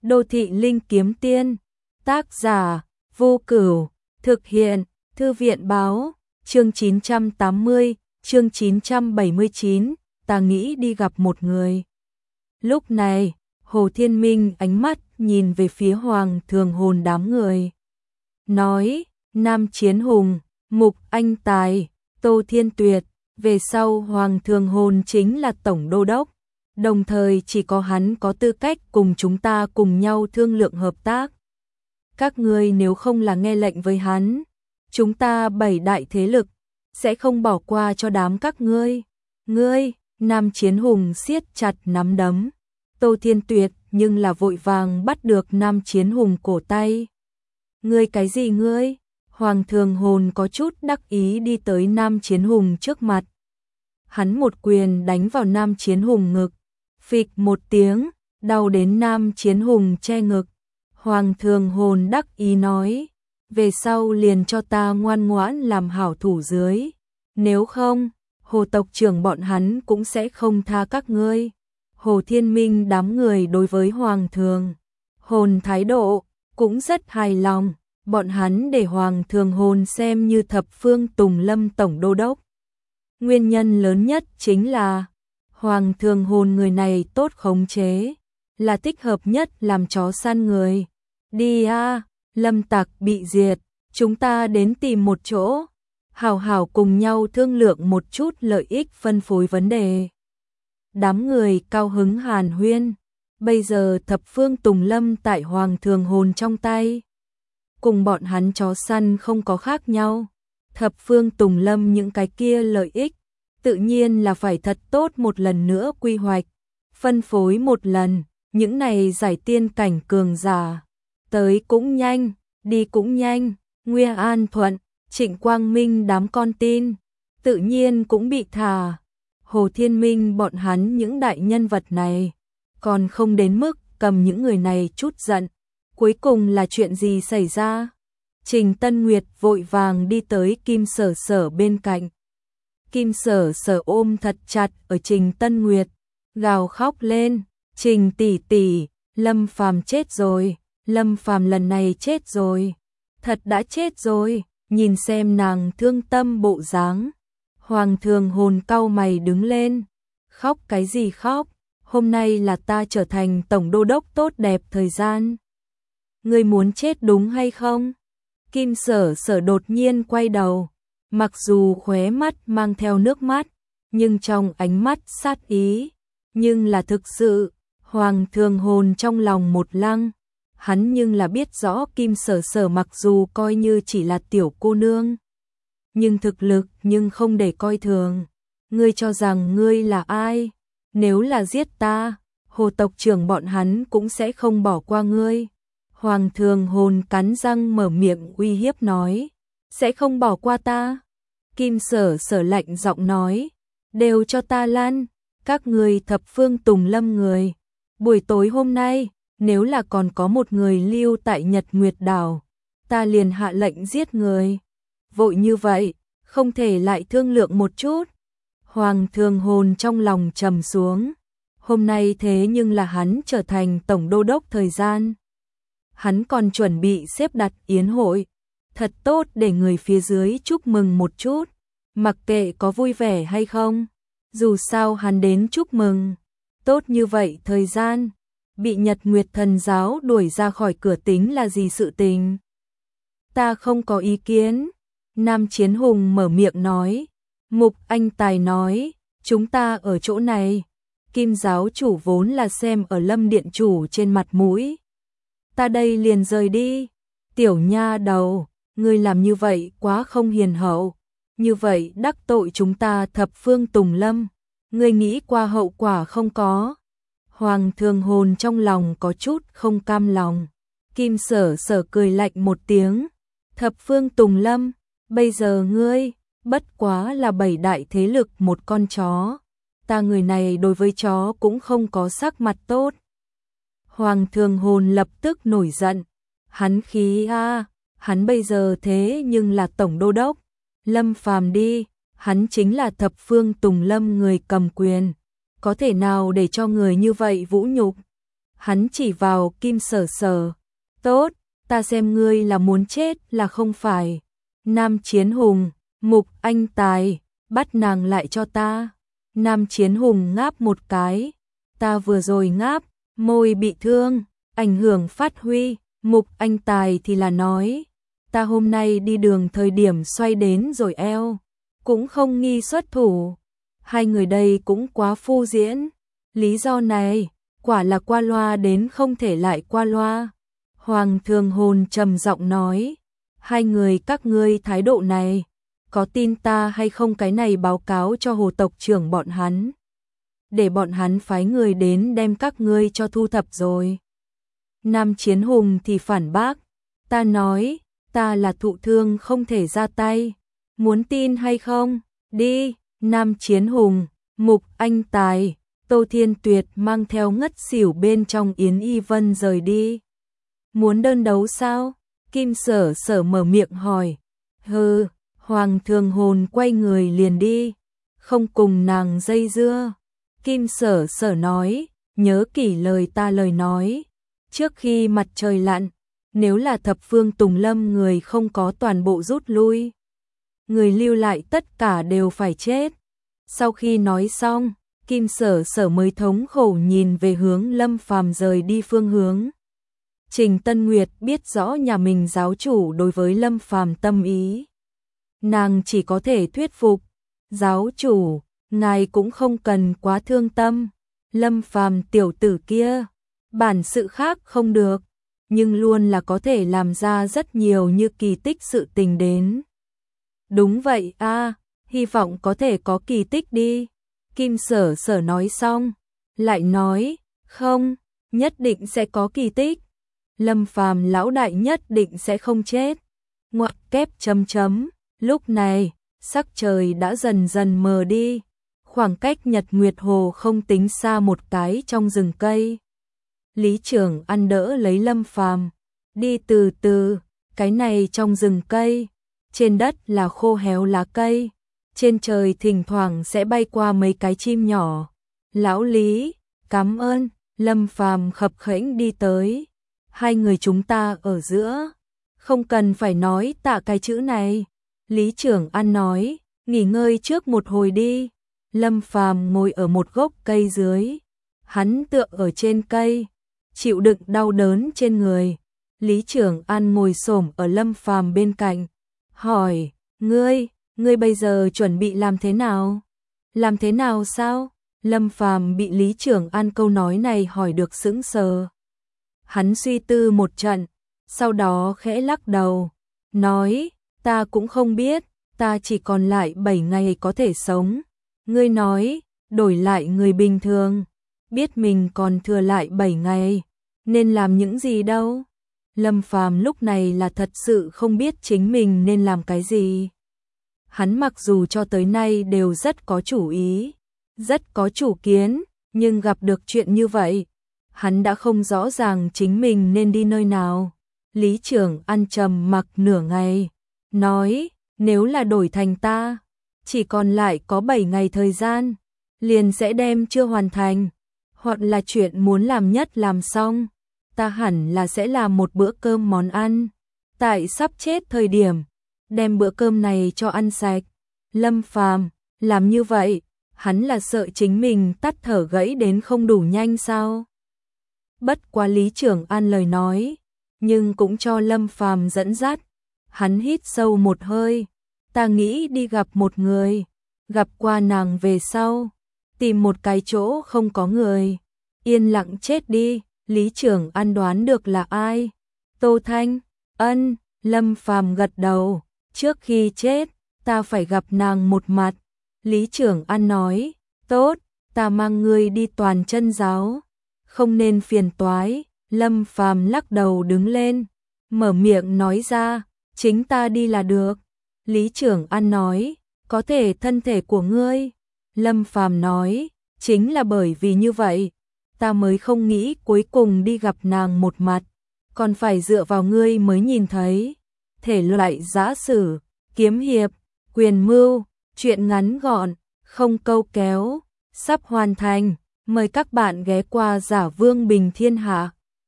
Đô thị linh kiếm tiên, tác giả, Vô Cửu, thực hiện, Thư viện báo, chương 980, chương 979, ta nghĩ đi gặp một người. Lúc này, Hồ Thiên Minh ánh mắt nhìn về phía Hoàng Thường Hồn đám người. Nói, Nam Chiến Hùng, Mục Anh Tài, Tô Thiên Tuyệt, về sau Hoàng Thường Hồn chính là Tổng Đô Đốc. Đồng thời chỉ có hắn có tư cách cùng chúng ta cùng nhau thương lượng hợp tác. Các ngươi nếu không là nghe lệnh với hắn, chúng ta 7 đại thế lực sẽ không bỏ qua cho đám các ngươi. Ngươi, Nam Chiến Hùng siết chặt nắm đấm. Tô Thiên Tuyệt nhưng là vội vàng bắt được Nam Chiến Hùng cổ tay. Ngươi cái gì ngươi? Hoàng Thường Hồn có chút đắc ý đi tới Nam Chiến Hùng trước mặt. Hắn một quyền đánh vào Nam Chiến Hùng ngực. Phịch một tiếng, đau đến Nam Chiến Hùng che ngực. Hoàng Thường Hồn đắc ý nói, về sau liền cho ta ngoan ngoãn làm hảo thủ dưới. Nếu không, Hồ tộc trưởng bọn hắn cũng sẽ không tha các ngươi. Hồ Thiên Minh đám người đối với Hoàng Thường Hồn thái độ cũng rất hài lòng. Bọn hắn để Hoàng Thường Hồn xem như thập phương Tùng Lâm Tổng Đô Đốc. Nguyên nhân lớn nhất chính là Hoàng Thường Hồn người này tốt khống chế, là thích hợp nhất làm chó săn người. Đi a, Lâm Tặc bị diệt, chúng ta đến tìm một chỗ, hảo hảo cùng nhau thương lượng một chút lợi ích phân phối vấn đề. Đám người cao hứng hàn huyên, bây giờ thập phương Tùng Lâm tại Hoàng Thường Hồn trong tay. Cùng bọn hắn chó săn không có khác nhau, thập phương Tùng Lâm những cái kia lợi ích, tự nhiên là phải thật tốt một lần nữa quy hoạch, phân phối một lần, những này giải tiên cảnh cường giả. Tới cũng nhanh, đi cũng nhanh, Nguy An Thuận, Trịnh Quang Minh đám con tin, tự nhiên cũng bị thả. Hồ Thiên Minh bọn hắn những đại nhân vật này, còn không đến mức cầm những người này chút giận. Cuối cùng là chuyện gì xảy ra? Trình Tân Nguyệt vội vàng đi tới Kim Sở Sở bên cạnh. Kim Sở Sở ôm thật chặt ở Trình Tân Nguyệt, gào khóc lên, Trình tỷ tỷ, Lâm Phàm chết rồi, Lâm Phàm lần này chết rồi, thật đã chết rồi, nhìn xem nàng thương tâm bộ dáng. Hoàng Thường Hồn cau mày đứng lên, khóc cái gì khóc, hôm nay là ta trở thành Tổng Đô Đốc tốt đẹp thời gian. Ngươi muốn chết đúng hay không? Kim Sở Sở đột nhiên quay đầu, mặc dù khóe mắt mang theo nước mắt, nhưng trong ánh mắt sát ý, nhưng là thực sự. Hoàng Thường Hồn trong lòng một lăng, hắn nhưng là biết rõ Kim Sở Sở mặc dù coi như chỉ là tiểu cô nương, nhưng thực lực nhưng không để coi thường. Ngươi cho rằng ngươi là ai? Nếu là giết ta, Hồ tộc trưởng bọn hắn cũng sẽ không bỏ qua ngươi. Hoàng Thường Hồn cắn răng mở miệng uy hiếp nói, sẽ không bỏ qua ta. Kim Sở Sở lạnh giọng nói, đều cho ta lăn, các người thập phương Tùng Lâm người. Buổi tối hôm nay, nếu là còn có một người lưu tại Nhật Nguyệt Đảo, ta liền hạ lệnh giết người. Vội như vậy, không thể lại thương lượng một chút. Hoàng Thường Hồn trong lòng trầm xuống, hôm nay thế nhưng là hắn trở thành Tổng Đô Đốc thời gian. Hắn còn chuẩn bị xếp đặt yến hội, thật tốt để người phía dưới chúc mừng một chút, mặc kệ có vui vẻ hay không, dù sao hắn đến chúc mừng. Tốt như vậy thời gian, bị Nhật Nguyệt Thần giáo đuổi ra khỏi cửa tính là gì sự tình? Ta không có ý kiến. Nam Chiến Hùng mở miệng nói. Mục Anh Tài nói, chúng ta ở chỗ này. Kim giáo chủ vốn là xem ở Lâm điện chủ trên mặt mũi. Ta đây liền rời đi. Tiểu nha đầu, ngươi làm như vậy quá không hiền hậu. Như vậy đắc tội chúng ta thập phương Tùng Lâm. Ngươi nghĩ qua hậu quả không có? Hoàng Thường Hồn trong lòng có chút không cam lòng. Kim Sở Sở cười lạnh một tiếng. Thập phương Tùng Lâm, bây giờ ngươi, bất quá là 7 đại thế lực một con chó. Ta người này đối với chó cũng không có sắc mặt tốt. Hoàng Thường Hồn lập tức nổi giận. Hắn khí a, hắn bây giờ thế nhưng là Tổng Đô Đốc. Lâm Phàm đi, hắn chính là thập phương Tùng Lâm người cầm quyền. Có thể nào để cho người như vậy vũ nhục? Hắn chỉ vào Kim Sở Sở. Tốt, ta xem ngươi là muốn chết là không phải. Nam Chiến Hùng, Mục Anh Tài, bắt nàng lại cho ta. Nam Chiến Hùng ngáp một cái. Ta vừa rồi ngáp, môi bị thương, ảnh hưởng phát huy. Mục Anh Tài thì là nói, ta hôm nay đi đường thời điểm xoay đến rồi eo, cũng không nghi xuất thủ. Hai người đây cũng quá phô diễn. Lý do này, quả là qua loa đến không thể lại qua loa. Hoàng Thường Hồn trầm giọng nói, hai người các ngươi thái độ này, có tin ta hay không, cái này báo cáo cho Hồ tộc trưởng bọn hắn. Để bọn hắn phái người đến đem các ngươi cho thu thập rồi. Nam Chiến Hùng thì phản bác, ta nói, ta là thụ thương không thể ra tay. Muốn tin hay không? Đi. Nam Chiến Hùng, Mục Anh Tài, Tô Thiên Tuyệt mang theo ngất xỉu bên trong Yến Y Vân rời đi. Muốn đơn đấu sao? Kim Sở Sở mở miệng hỏi. Hừ, Hoàng Thường Hồn quay người liền đi, không cùng nàng dây dưa. Kim Sở Sở nói, nhớ kỹ lời ta lời nói. Trước khi mặt trời lặn, nếu là thập phương Tùng Lâm người không có toàn bộ rút lui, người lưu lại tất cả đều phải chết. Sau khi nói xong, Kim Sở Sở mới thống khổ nhìn về hướng Lâm Phàm rời đi phương hướng. Trình Tân Nguyệt biết rõ nhà mình giáo chủ đối với Lâm Phàm tâm ý. Nàng chỉ có thể thuyết phục, giáo chủ, ngài cũng không cần quá thương tâm. Lâm Phàm tiểu tử kia, bản sự khác không được, nhưng luôn là có thể làm ra rất nhiều như kỳ tích sự tình đến. Đúng vậy a, hy vọng có thể có kỳ tích đi. Kim Sở Sở nói xong, lại nói, không, nhất định sẽ có kỳ tích. Lâm Phàm lão đại nhất định sẽ không chết. Ngoặc kép chấm chấm, lúc này, sắc trời đã dần dần mờ đi. Khoảng cách Nhật Nguyệt Hồ không tính xa một cái trong rừng cây. Lý Trưởng ăn đỡ lấy Lâm Phàm, đi từ từ, cái này trong rừng cây, trên đất là khô héo lá cây, trên trời thỉnh thoảng sẽ bay qua mấy cái chim nhỏ. Lão Lý, cảm ơn. Lâm Phàm khập khẽnh đi tới. Hai người chúng ta ở giữa, không cần phải nói tạ cái chữ này. Lý Trưởng ăn nói, nghỉ ngơi trước một hồi đi. Lâm Phàm ngồi ở một gốc cây dưới, hắn tựa ở trên cây, chịu đựng đau đớn trên người. Lý Trưởng An ngồi xổm ở Lâm Phàm bên cạnh, hỏi, ngươi bây giờ chuẩn bị làm thế nào? Làm thế nào sao? Lâm Phàm bị Lý Trưởng An câu nói này hỏi được sững sờ. Hắn suy tư một trận, sau đó khẽ lắc đầu, nói, ta cũng không biết, ta chỉ còn lại 7 ngày có thể sống. Ngươi nói, đổi lại người bình thường, biết mình còn thừa lại 7 ngày, nên làm những gì đâu. Lâm Phàm lúc này là thật sự không biết chính mình nên làm cái gì. Hắn mặc dù cho tới nay đều rất có chủ ý, rất có chủ kiến, nhưng gặp được chuyện như vậy, hắn đã không rõ ràng chính mình nên đi nơi nào. Lý Trưởng An trầm mặc nửa ngày, nói, nếu là đổi thành ta, chỉ còn lại có 7 ngày thời gian, liền sẽ đem chưa hoàn thành, hoặc là chuyện muốn làm nhất làm xong, ta hẳn là sẽ làm một bữa cơm món ăn, tại sắp chết thời điểm, đem bữa cơm này cho ăn sạch. Lâm Phàm làm như vậy, hắn là sợ chính mình tắt thở gãy đến không đủ nhanh sao? Bất quá Lý Trưởng An lời nói, nhưng cũng cho Lâm Phàm dẫn dắt. Hắn hít sâu một hơi, ta nghĩ đi gặp một người, gặp qua nàng về sau, tìm một cái chỗ không có người, yên lặng chết đi. Lý Trưởng An đoán được là ai? Tô Thanh. Ân. Lâm Phàm gật đầu, trước khi chết, ta phải gặp nàng một mặt. Lý Trưởng An nói, tốt, ta mang ngươi đi toàn chân giáo, không nên phiền toái. Lâm Phàm lắc đầu đứng lên, mở miệng nói ra, chính ta đi là được. Lý Trưởng An nói, có thể thân thể của ngươi. Lâm Phàm nói, chính là bởi vì như vậy, ta mới không nghĩ cuối cùng đi gặp nàng một mặt, còn phải dựa vào ngươi mới nhìn thấy. Thể loại giã sử, kiếm hiệp, quyền mưu, chuyện ngắn gọn, không câu kéo, sắp hoàn thành. Mời các bạn ghé qua Giả Vương Bình Thiên Hạ.